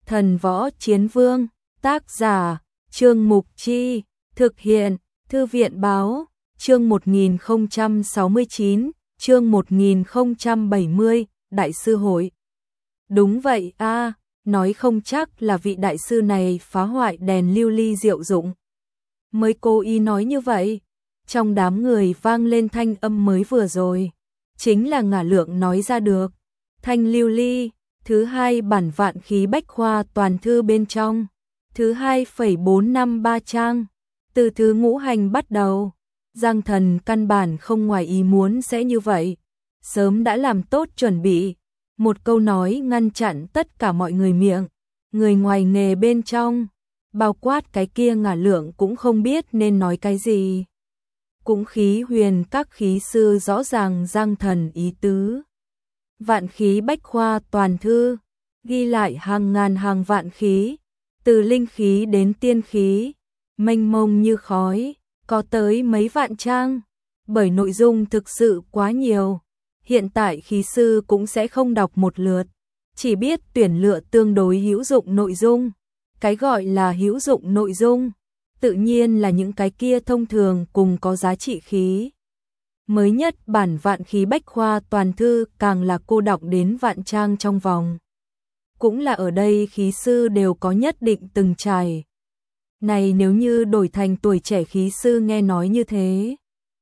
Thần Võ Chiến Vương, tác giả, Trương Mục Chi, thực hiện, Thư viện Báo, chương 1069, chương 1070, Đại sư hội. Đúng vậy a, nói không chắc là vị đại sư này phá hoại đèn lưu ly diệu dụng. Mới cố ý nói như vậy, trong đám người vang lên thanh âm mới vừa rồi, chính là Ngả Lượng nói ra được. Thanh lưu ly, thứ 2 bản vạn khí bách khoa toàn thư bên trong, thứ 2,453 trang, từ thứ ngũ hành bắt đầu. Giang Thần căn bản không ngoài ý muốn sẽ như vậy, sớm đã làm tốt chuẩn bị. Một câu nói ngăn chặn tất cả mọi người miệng, người ngoài nghề bên trong, bao quát cái kia Ngả Lượng cũng không biết nên nói cái gì. Cũng khí huyền các khí sư rõ ràng Giang Thần ý tứ. Vạn khí bách khoa toàn thư, ghi lại hàng ngàn hàng vạn khí, từ linh khí đến tiên khí, mênh mông như khói, có tới mấy vạn trang, bởi nội dung thực sự quá nhiều. Hiện tại khí sư cũng sẽ không đọc một lượt, chỉ biết tuyển lựa tương đối hữu dụng nội dung. Cái gọi là hữu dụng nội dung, tự nhiên là những cái kia thông thường cùng có giá trị khí. Mới nhất bản vạn khí bách khoa toàn thư càng là cô đọc đến vạn trang trong vòng. Cũng là ở đây khí sư đều có nhất định từng trải. Này nếu như đổi thành tuổi trẻ khí sư nghe nói như thế,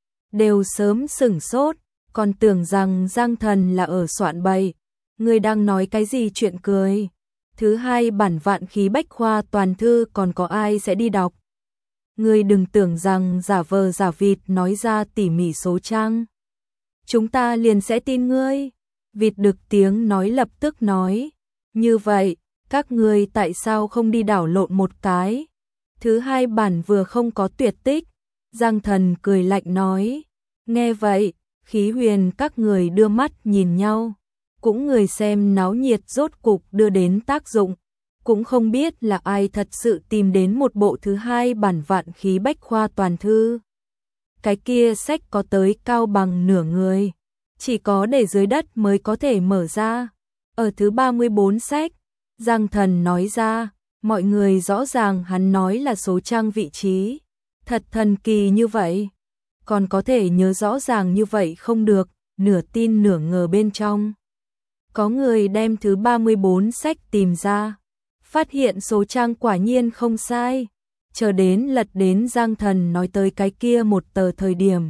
đều sớm sửng sốt, còn tưởng rằng Giang Thần là ở soạn bậy. Người đang nói cái gì chuyện cười? Thứ 2 bản vạn khí bách khoa toàn thư còn có ai sẽ đi đọc? Người đừng tưởng rằng giả vờ giả vịt nói ra tỉ mỉ số trang, chúng ta liền sẽ tin ngươi. Vịt được tiếng nói lập tức nói, như vậy, các ngươi tại sao không đi đảo lộn một cái? Thứ 2 bản vừa không có tuyệt tích. Giang Thần cười lạnh nói. Nghe vậy, khí huyền các người đưa mắt nhìn nhau, cũng người xem náo nhiệt rốt cục đưa đến tác dụng. Cũng không biết là ai thật sự tìm đến một bộ thứ 2 bản vạn khí bách khoa toàn thư. Cái kia sách có tới cao bằng nửa người, chỉ có để dưới đất mới có thể mở ra. Ở thứ 34 sách, Giang Thần nói ra, mọi người rõ ràng hắn nói là số trang vị trí. Thật thần kỳ như vậy, còn có thể nhớ rõ ràng như vậy không được, nửa tin nửa ngờ bên trong. Có người đem thứ 34 sách tìm ra, phát hiện số trang quả nhiên không sai, chờ đến lật đến Giang Thần nói tới cái kia một tờ thời điểm.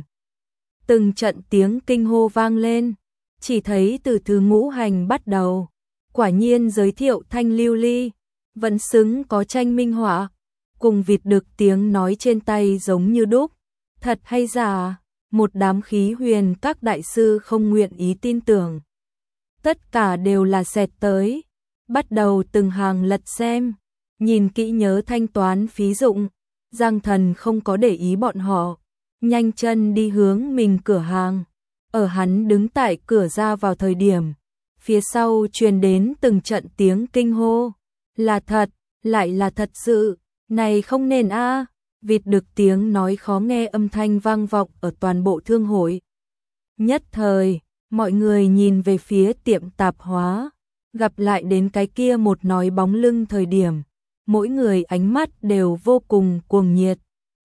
Từng trận tiếng kinh hô vang lên, chỉ thấy từ thứ ngũ hành bắt đầu, quả nhiên giới thiệu thanh lưu ly, vẫn xứng có tranh minh họa, cùng vịt được tiếng nói trên tay giống như đúc. Thật hay giả, một đám khí huyền các đại sư không nguyện ý tin tưởng. Tất cả đều là xẹt tới, bắt đầu từng hàng lật xem, nhìn kỹ nhớ thanh toán phí dụng. Giang Thần không có để ý bọn họ, nhanh chân đi hướng mình cửa hàng. Ở hắn đứng tại cửa ra vào thời điểm, phía sau truyền đến từng trận tiếng kinh hô. Là thật, lại là thật sự, này không nên a. Vịt được tiếng nói khó nghe âm thanh vang vọng ở toàn bộ thương hội. Nhất thời, mọi người nhìn về phía tiệm tạp hóa, gặp lại đến cái kia một nói bóng lưng thời điểm, mỗi người ánh mắt đều vô cùng cuồng nhiệt.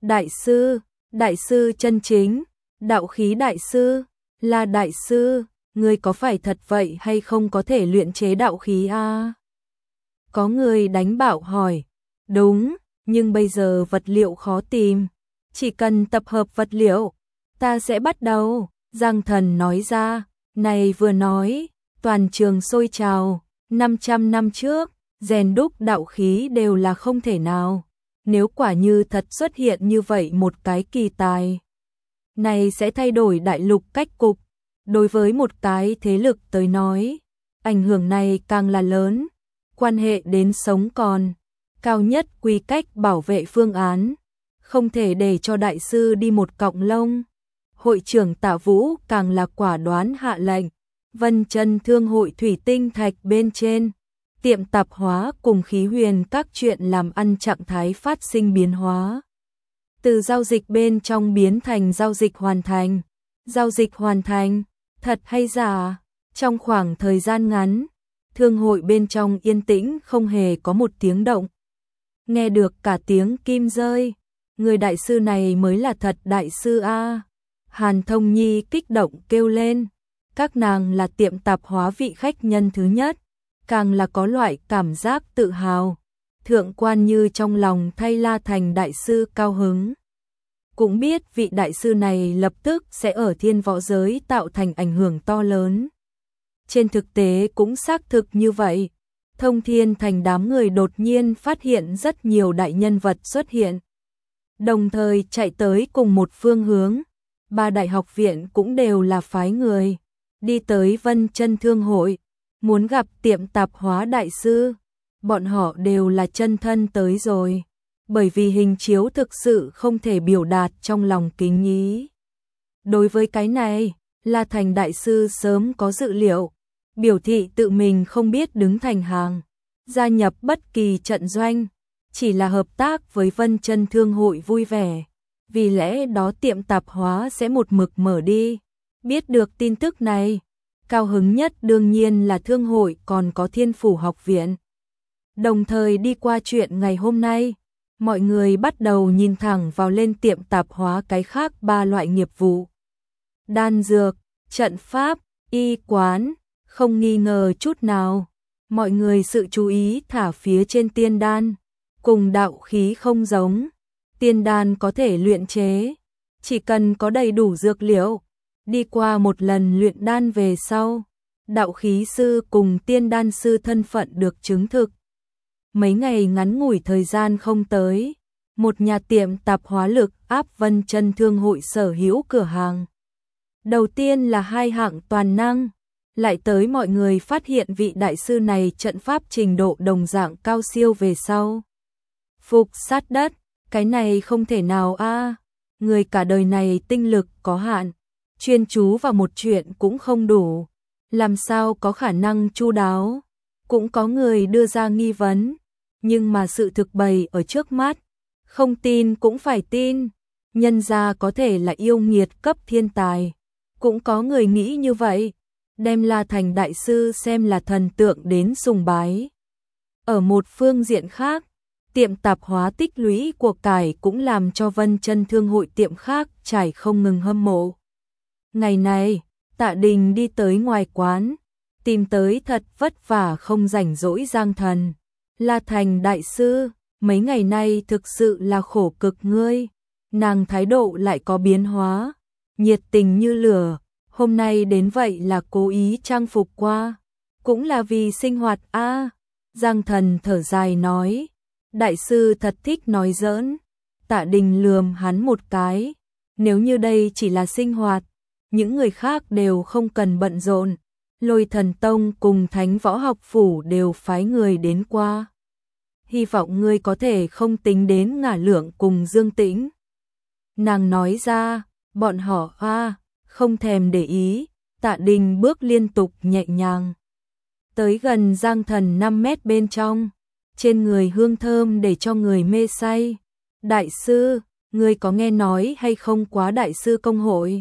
Đại sư chân chính, đạo khí đại sư, là đại sư, người có phải thật vậy hay không có thể luyện chế đạo khí a? Có người đánh bạo hỏi, đúng, nhưng bây giờ vật liệu khó tìm, chỉ cần tập hợp vật liệu, ta sẽ bắt đầu. Giang Thần nói ra, này vừa nói, toàn trường sôi trào. 500 năm trước, rèn đúc đạo khí đều là không thể nào. Nếu quả như thật xuất hiện như vậy một cái kỳ tài, này sẽ thay đổi đại lục cách cục. Đối với một cái thế lực tới nói, ảnh hưởng này càng là lớn, quan hệ đến sống còn. Cao nhất quy cách bảo vệ phương án, không thể để cho đại sư đi một cọng lông. Hội trưởng Tạ Vũ càng là quả đoán hạ lệnh, Vân Chân Thương hội thủy tinh thạch bên trên, tiệm tạp hóa cùng khí huyền các chuyện làm ăn trạng thái phát sinh biến hóa. Từ giao dịch bên trong biến thành giao dịch hoàn thành. Giao dịch hoàn thành, thật hay giả, trong khoảng thời gian ngắn, Thương hội bên trong yên tĩnh không hề có một tiếng động. Nghe được cả tiếng kim rơi, người đại sư này mới là thật đại sư a. Hàn Thông Nhi kích động kêu lên, các nàng là tiệm tạp hóa vị khách nhân thứ nhất, càng là có loại cảm giác tự hào. Thượng quan Như trong lòng thay La Thành đại sư cao hứng. Cũng biết vị đại sư này lập tức sẽ ở thiên võ giới tạo thành ảnh hưởng to lớn. Trên thực tế cũng xác thực như vậy. Thông Thiên Thành đám người đột nhiên phát hiện rất nhiều đại nhân vật xuất hiện, đồng thời chạy tới cùng một phương hướng. Ba đại học viện cũng đều là phái người đi tới Vân Chân Thương hội, muốn gặp tiệm tạp hóa đại sư. Bọn họ đều là chân thân tới rồi, bởi vì hình chiếu thực sự không thể biểu đạt trong lòng kính ý. Đối với cái này, La Thành đại sư sớm có dự liệu, biểu thị tự mình không biết đứng thành hàng, gia nhập bất kỳ trận doanh, chỉ là hợp tác với Vân Chân Thương hội vui vẻ. Vì lẽ đó tiệm tạp hóa sẽ một mực mở đi. Biết được tin tức này, cao hứng nhất đương nhiên là thương hội còn có Thiên Phủ học viện. Đồng thời đi qua chuyện ngày hôm nay, mọi người bắt đầu nhìn thẳng vào lên tiệm tạp hóa cái khác ba loại nghiệp vụ. Đan dược, trận pháp, y quán, không nghi ngờ chút nào. Mọi người sự chú ý thả phía trên tiên đan, cùng đạo khí không giống. Tiên đan có thể luyện chế, chỉ cần có đầy đủ dược liệu, đi qua một lần luyện đan về sau, đạo khí sư cùng tiên đan sư thân phận được chứng thực. Mấy ngày ngắn ngủi thời gian không tới, một nhà tiệm tạp hóa lực áp Vân Chân Thương hội sở hữu cửa hàng. Đầu tiên là 2 hạng toàn năng, lại tới mọi người phát hiện vị đại sư này trận pháp trình độ đồng dạng cao siêu về sau. Phục sát đất, cái này không thể nào a, người cả đời này tinh lực có hạn, chuyên chú vào một chuyện cũng không đủ, làm sao có khả năng chu đáo. Cũng có người đưa ra nghi vấn, nhưng mà sự thực bày ở trước mắt, không tin cũng phải tin, nhân gia có thể là yêu nghiệt cấp thiên tài. Cũng có người nghĩ như vậy, đem La Thành đại sư xem là thần tượng đến sùng bái. Ở một phương diện khác, tiệm tạp hóa tích lũy của cải cũng làm cho Vân Chân Thương hội tiệm khác trải không ngừng hâm mộ. Ngày này, Tạ Đình đi tới ngoài quán, tìm tới thật vất vả không rảnh rỗi Giang Thần. La Thành đại sư, mấy ngày nay thực sự là khổ cực ngươi. Nàng thái độ lại có biến hóa, nhiệt tình như lửa. Hôm nay đến vậy là cố ý trang phục qua, cũng là vì sinh hoạt a. Giang Thần thở dài nói, đại sư thật thích nói giỡn. Tạ Đình lườm hắn một cái, nếu như đây chỉ là sinh hoạt, những người khác đều không cần bận rộn. Lôi Thần Tông cùng Thánh Võ Học Phủ đều phái người đến qua. Hy vọng ngươi có thể không tính đến Ngả Lượng cùng Dương Tĩnh. Nàng nói ra, bọn họ không thèm để ý. Tạ Đình bước liên tục nhẹ nhàng tới gần Giang Thần 5 mét bên trong, trên người hương thơm để cho người mê say. Đại sư, ngươi có nghe nói hay không quá đại sư công hội?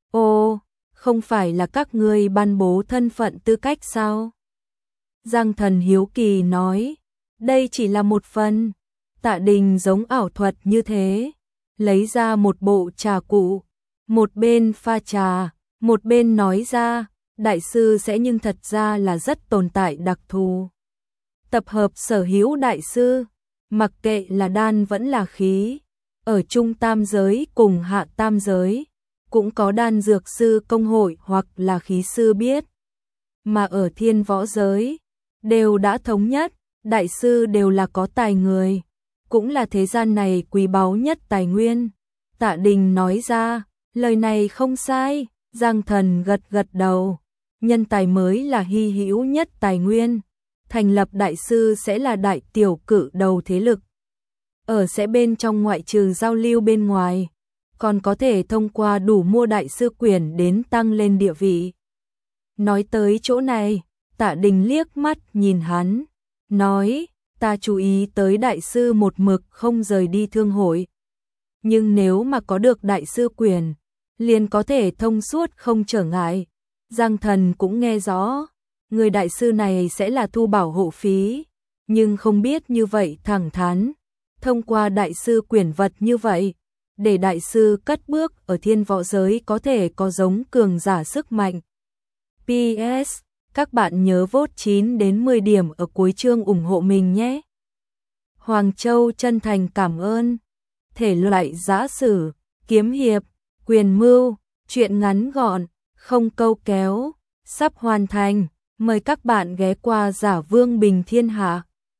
Ồ, không phải là các ngươi ban bố thân phận tư cách sao? Giang Thần hiếu kỳ nói, đây chỉ là một phần. Tạ Đình giống ảo thuật như thế, lấy ra một bộ trà cụ, một bên pha trà, một bên nói ra, đại sư sẽ nhưng thật ra là rất tồn tại đặc thù. Tập hợp sở hữu đại sư, mặc kệ là đan vẫn là khí, ở trung tam giới cùng hạ tam giới, cũng có đan dược sư công hội hoặc là khí sư biết. Mà ở thiên võ giới, đều đã thống nhất, đại sư đều là có tài người, cũng là thế gian này quý báu nhất tài nguyên. Tạ Đình nói ra, lời này không sai. Giang Thần gật gật đầu, nhân tài mới là hy hữu nhất tài nguyên. Thành lập đại sư sẽ là đại tiểu cử đầu thế lực. Ở sẽ bên trong ngoại trừ giao lưu bên ngoài, còn có thể thông qua đủ mua đại sư quyền đến tăng lên địa vị. Nói tới chỗ này, Tạ Đình liếc mắt nhìn hắn, nói, ta chú ý tới đại sư một mực không rời đi thương hội. Nhưng nếu mà có được đại sư quyền, liền có thể thông suốt không trở ngại. Giang Thần cũng nghe rõ, người đại sư này sẽ là thu bảo hộ phí, nhưng không biết như vậy thẳng thắn, thông qua đại sư quyển vật như vậy, để đại sư cất bước ở thiên võ giới có thể có giống cường giả sức mạnh. PS, các bạn nhớ vote 9 đến 10 điểm ở cuối chương ủng hộ mình nhé. Hoàng Châu chân thành cảm ơn. Thể loại giã sử, kiếm hiệp, quyền mưu, truyện ngắn gọn, không câu kéo, sắp hoàn thành. Mời các bạn ghé qua Giả Vương Bình Thiên Hạ.